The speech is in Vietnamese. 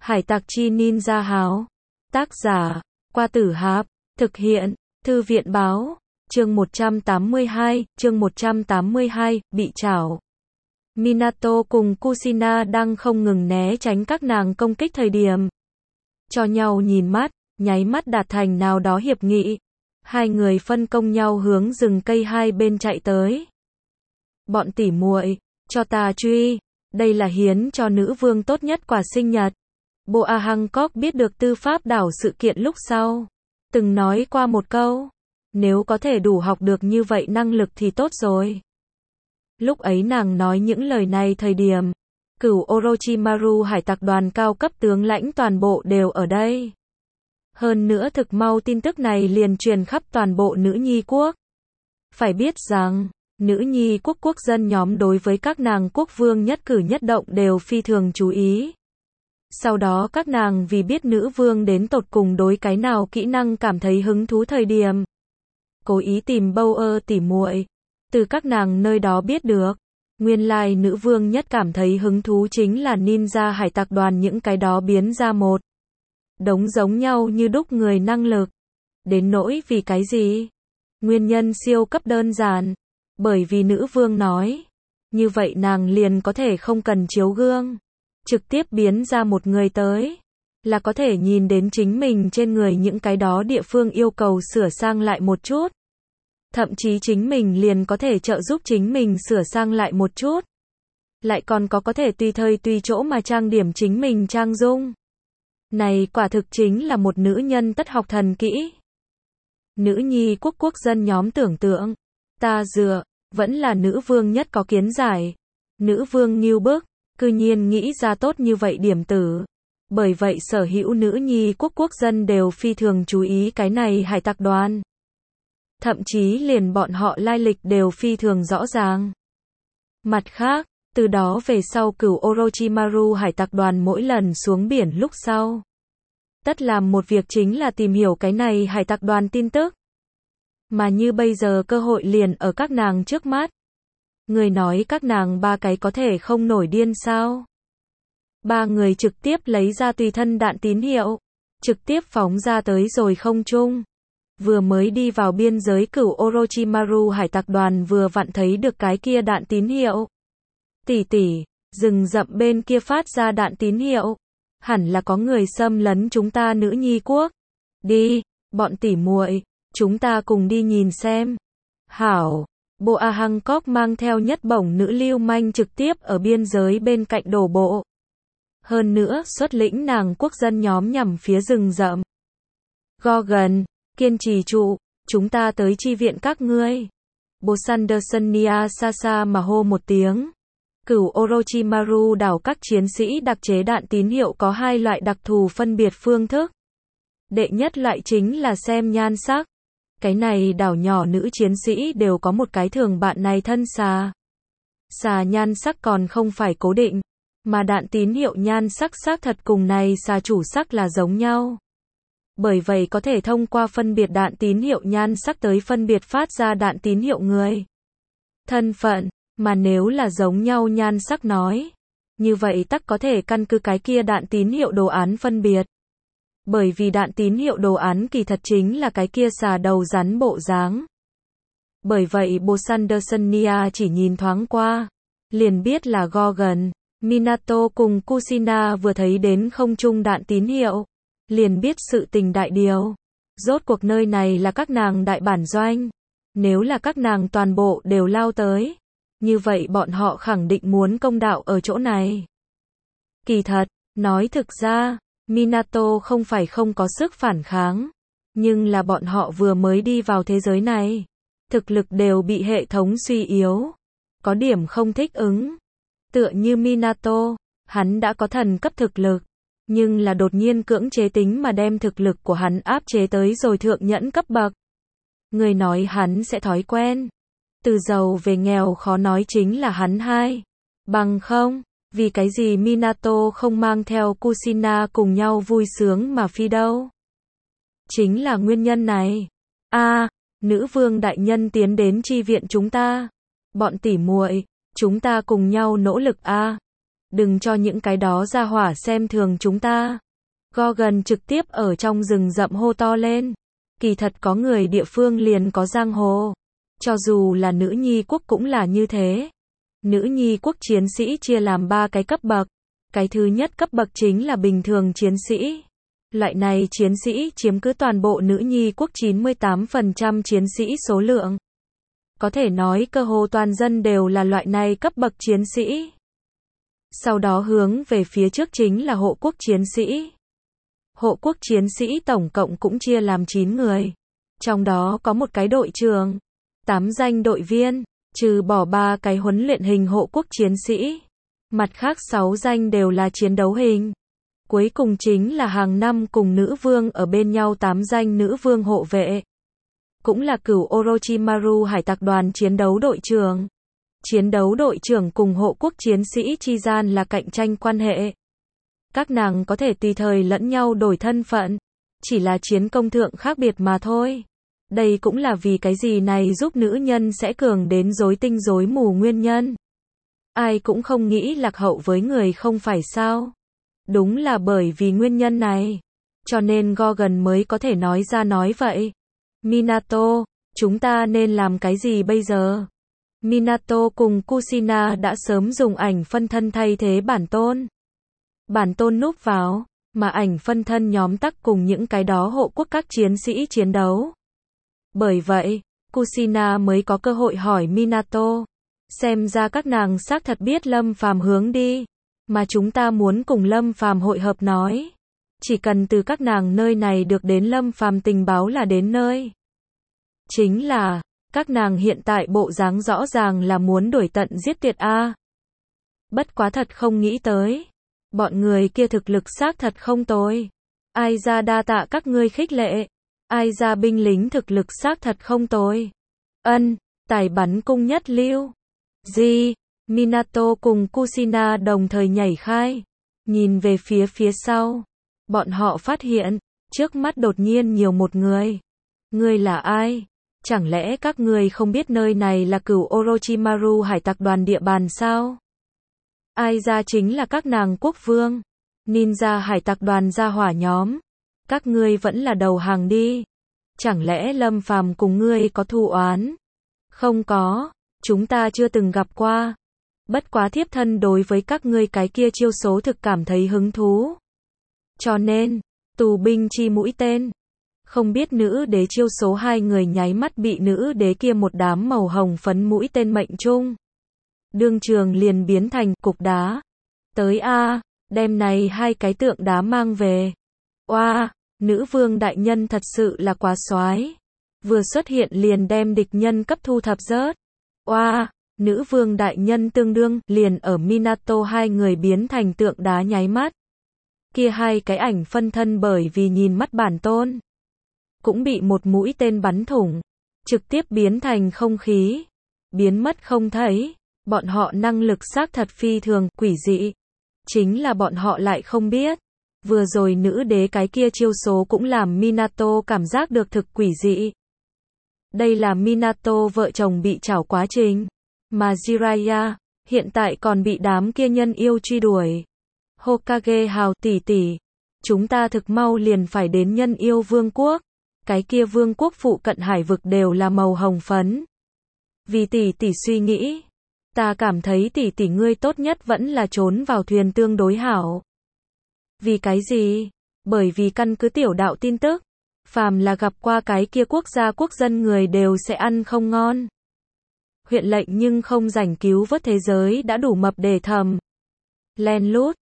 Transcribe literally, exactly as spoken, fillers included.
Hải tặc chi ninja háo. Tác giả, Qua Tử Hạp. Thực hiện, Thư viện báo. Chương một trăm tám mươi hai, chương một trăm tám mươi hai, bị trảo. Minato cùng Kushina đang không ngừng né tránh các nàng công kích thời điểm. Cho nhau nhìn mắt, nháy mắt đạt thành nào đó hiệp nghị. Hai người phân công nhau hướng rừng cây hai bên chạy tới. Bọn tỉ muội, cho ta truy, đây là hiến cho nữ vương tốt nhất quà sinh nhật. Boa Hancock biết được tư pháp đảo sự kiện lúc sau, từng nói qua một câu, nếu có thể đủ học được như vậy năng lực thì tốt rồi. Lúc ấy nàng nói những lời này thời điểm, cửu Orochimaru hải tặc đoàn cao cấp tướng lãnh toàn bộ đều ở đây. Hơn nữa thực mau tin tức này liền truyền khắp toàn bộ nữ nhi quốc. Phải biết rằng, nữ nhi quốc quốc dân nhóm đối với các nàng quốc vương nhất cử nhất động đều phi thường chú ý. Sau đó các nàng vì biết nữ vương đến tột cùng đối cái nào kỹ năng cảm thấy hứng thú thời điểm, cố ý tìm Bower tỉ muội, từ các nàng nơi đó biết được, nguyên lai nữ vương nhất cảm thấy hứng thú chính là ninja hải tặc đoàn, những cái đó biến ra một đống giống nhau như đúc người năng lực. Đến nỗi vì cái gì? Nguyên nhân siêu cấp đơn giản, bởi vì nữ vương nói, như vậy nàng liền có thể không cần chiếu gương, trực tiếp biến ra một người tới, là có thể nhìn đến chính mình trên người những cái đó địa phương yêu cầu sửa sang lại một chút. Thậm chí chính mình liền có thể trợ giúp chính mình sửa sang lại một chút. Lại còn có có thể tùy thời tùy chỗ mà trang điểm chính mình trang dung. Này quả thực chính là một nữ nhân tất học thần kỹ. Nữ nhi quốc quốc dân nhóm tưởng tượng, ta dựa, vẫn là nữ vương nhất có kiến giải. Nữ vương nghiêu bức, cư nhiên nghĩ ra tốt như vậy điểm tử. Bởi vậy sở hữu nữ nhi quốc quốc dân đều phi thường chú ý cái này hải tặc đoàn. Thậm chí liền bọn họ lai lịch đều phi thường rõ ràng. Mặt khác, từ đó về sau cửu Orochimaru hải tặc đoàn mỗi lần xuống biển lúc sau, tất làm một việc chính là tìm hiểu cái này hải tặc đoàn tin tức. Mà như bây giờ cơ hội liền ở các nàng trước mắt. Người nói các nàng ba cái có thể không nổi điên sao? Ba người trực tiếp lấy ra tùy thân đạn tín hiệu, trực tiếp phóng ra tới rồi không trung. Vừa mới đi vào biên giới cửu Orochimaru hải tặc đoàn vừa vặn thấy được cái kia đạn tín hiệu. Tỷ tỷ, rừng rậm bên kia phát ra đạn tín hiệu. Hẳn là có người xâm lấn chúng ta nữ nhi quốc. Đi, bọn tỷ muội, chúng ta cùng đi nhìn xem. Hảo, Boa Hancock mang theo nhất bổng nữ lưu manh trực tiếp ở biên giới bên cạnh đổ bộ. Hơn nữa xuất lĩnh nàng quốc dân nhóm nhằm phía rừng rậm. Gorgon, kiên trì trụ, chúng ta tới chi viện các ngươi. Bosandersonia xa xa mà hô một tiếng. Cửu Orochimaru đảo các chiến sĩ đặc chế đạn tín hiệu có hai loại đặc thù phân biệt phương thức. Đệ nhất loại chính là xem nhan sắc. Cái này đảo nhỏ nữ chiến sĩ đều có một cái thường bạn này thân xà. Xà nhan sắc còn không phải cố định, mà đạn tín hiệu nhan sắc xác thật cùng này xà chủ sắc là giống nhau. Bởi vậy có thể thông qua phân biệt đạn tín hiệu nhan sắc tới phân biệt phát ra đạn tín hiệu người. Thân phận, mà nếu là giống nhau nhan sắc nói, như vậy tắc có thể căn cứ cái kia đạn tín hiệu đồ án phân biệt. Bởi vì đạn tín hiệu đồ án kỳ thật chính là cái kia xà đầu rắn bộ dáng. Bởi vậy Bosandersonia chỉ nhìn thoáng qua, liền biết là Gorgon. Minato cùng Kushina vừa thấy đến không trung đạn tín hiệu, liền biết sự tình đại điều. Rốt cuộc nơi này là các nàng đại bản doanh. Nếu là các nàng toàn bộ đều lao tới, như vậy bọn họ khẳng định muốn công đạo ở chỗ này. Kỳ thật, nói thực ra, Minato không phải không có sức phản kháng, nhưng là bọn họ vừa mới đi vào thế giới này, thực lực đều bị hệ thống suy yếu, có điểm không thích ứng. Tựa như Minato, hắn đã có thần cấp thực lực, nhưng là đột nhiên cưỡng chế tính mà đem thực lực của hắn áp chế tới rồi thượng nhẫn cấp bậc. Người nói hắn sẽ thói quen. Từ giàu về nghèo khó nói chính là hắn hai. Bằng không, vì cái gì Minato không mang theo Kushina cùng nhau vui sướng mà phi đâu? Chính là nguyên nhân này. A, à, nữ vương đại nhân tiến đến chi viện chúng ta. Bọn tỉ muội, chúng ta cùng nhau nỗ lực a. À. Đừng cho những cái đó ra hỏa xem thường chúng ta. Gorgon trực tiếp ở trong rừng rậm hô to lên. Kỳ thật có người địa phương liền có giang hồ. Cho dù là nữ nhi quốc cũng là như thế. Nữ nhi quốc chiến sĩ chia làm ba cái cấp bậc. Cái thứ nhất cấp bậc chính là bình thường chiến sĩ. Loại này chiến sĩ chiếm cứ toàn bộ nữ nhi quốc chín mươi tám phần trăm chiến sĩ số lượng. Có thể nói cơ hồ toàn dân đều là loại này cấp bậc chiến sĩ. Sau đó hướng về phía trước chính là hộ quốc chiến sĩ. Hộ quốc chiến sĩ tổng cộng cũng chia làm chín người. Trong đó có một cái đội trưởng, tám danh đội viên, trừ bỏ ba cái huấn luyện hình hộ quốc chiến sĩ. Mặt khác sáu danh đều là chiến đấu hình. Cuối cùng chính là hàng năm cùng nữ vương ở bên nhau tám danh nữ vương hộ vệ. Cũng là cửu Orochimaru hải tặc đoàn chiến đấu đội trưởng. Chiến đấu đội trưởng cùng hộ quốc chiến sĩ chi gian là cạnh tranh quan hệ. Các nàng có thể tùy thời lẫn nhau đổi thân phận. Chỉ là chiến công thượng khác biệt mà thôi. Đây cũng là vì cái gì này giúp nữ nhân sẽ cường đến rối tinh rối mù nguyên nhân. Ai cũng không nghĩ lạc hậu với người không phải sao. Đúng là bởi vì nguyên nhân này. Cho nên Gorgon mới có thể nói ra nói vậy. Minato, chúng ta nên làm cái gì bây giờ? Minato cùng Kushina đã sớm dùng ảnh phân thân thay thế bản tôn. Bản tôn núp vào, mà ảnh phân thân nhóm tắc cùng những cái đó hộ quốc các chiến sĩ chiến đấu. Bởi vậy, Kushina mới có cơ hội hỏi Minato. Xem ra các nàng xác thật biết Lâm Phàm hướng đi. Mà chúng ta muốn cùng Lâm Phàm hội hợp nói. Chỉ cần từ các nàng nơi này được đến Lâm Phàm tình báo là đến nơi. Chính là, các nàng hiện tại bộ dáng rõ ràng là muốn đuổi tận giết tuyệt a. Bất quá thật không nghĩ tới. Bọn người kia thực lực xác thật không tồi. Ai ra đa tạ các ngươi khích lệ. Ai ra binh lính thực lực xác thật không tồi. Ân, tài bắn cung nhất lưu. Gì? Minato cùng Kushina đồng thời nhảy khai. Nhìn về phía phía sau. Bọn họ phát hiện, trước mắt đột nhiên nhiều một người. Ngươi là ai? Chẳng lẽ các ngươi không biết nơi này là cửu Orochimaru hải tặc đoàn địa bàn sao? Ai ra chính là các nàng quốc vương. Ninja hải tặc đoàn gia hỏa nhóm. Các ngươi vẫn là đầu hàng đi. Chẳng lẽ Lâm Phàm cùng ngươi có thù oán? Không có, chúng ta chưa từng gặp qua. Bất quá thiếp thân đối với các ngươi cái kia chiêu số thực cảm thấy hứng thú. Cho nên, tù binh chi mũi tên. Không biết nữ đế chiêu số hai người nháy mắt bị nữ đế kia một đám màu hồng phấn mũi tên mệnh trung. Đương trường liền biến thành cục đá. Tới a, đem này hai cái tượng đá mang về. Oa, nữ vương đại nhân thật sự là quá soái. Vừa xuất hiện liền đem địch nhân cấp thu thập rớt. Oa, nữ vương đại nhân tương đương liền ở Minato hai người biến thành tượng đá nháy mắt. Kia hai cái ảnh phân thân bởi vì nhìn mắt bản tôn. Cũng bị một mũi tên bắn thủng. Trực tiếp biến thành không khí. Biến mất không thấy. Bọn họ năng lực xác thật phi thường, quỷ dị. Chính là bọn họ lại không biết. Vừa rồi nữ đế cái kia chiêu số cũng làm Minato cảm giác được thực quỷ dị. Đây là Minato vợ chồng bị trảo quá trình. Mà Jiraiya, hiện tại còn bị đám kia nhân yêu truy đuổi. Hokage hào tỷ tỷ. Chúng ta thực mau liền phải đến nhân yêu vương quốc. Cái kia vương quốc phụ cận hải vực đều là màu hồng phấn. Vì tỷ tỷ suy nghĩ. Ta cảm thấy tỷ tỷ ngươi tốt nhất vẫn là trốn vào thuyền tương đối hảo. Vì cái gì? Bởi vì căn cứ tiểu đạo tin tức. Phàm là gặp qua cái kia quốc gia quốc dân người đều sẽ ăn không ngon. Huyện lệnh nhưng không rảnh cứu vớt thế giới đã đủ mập để thầm. Len lút,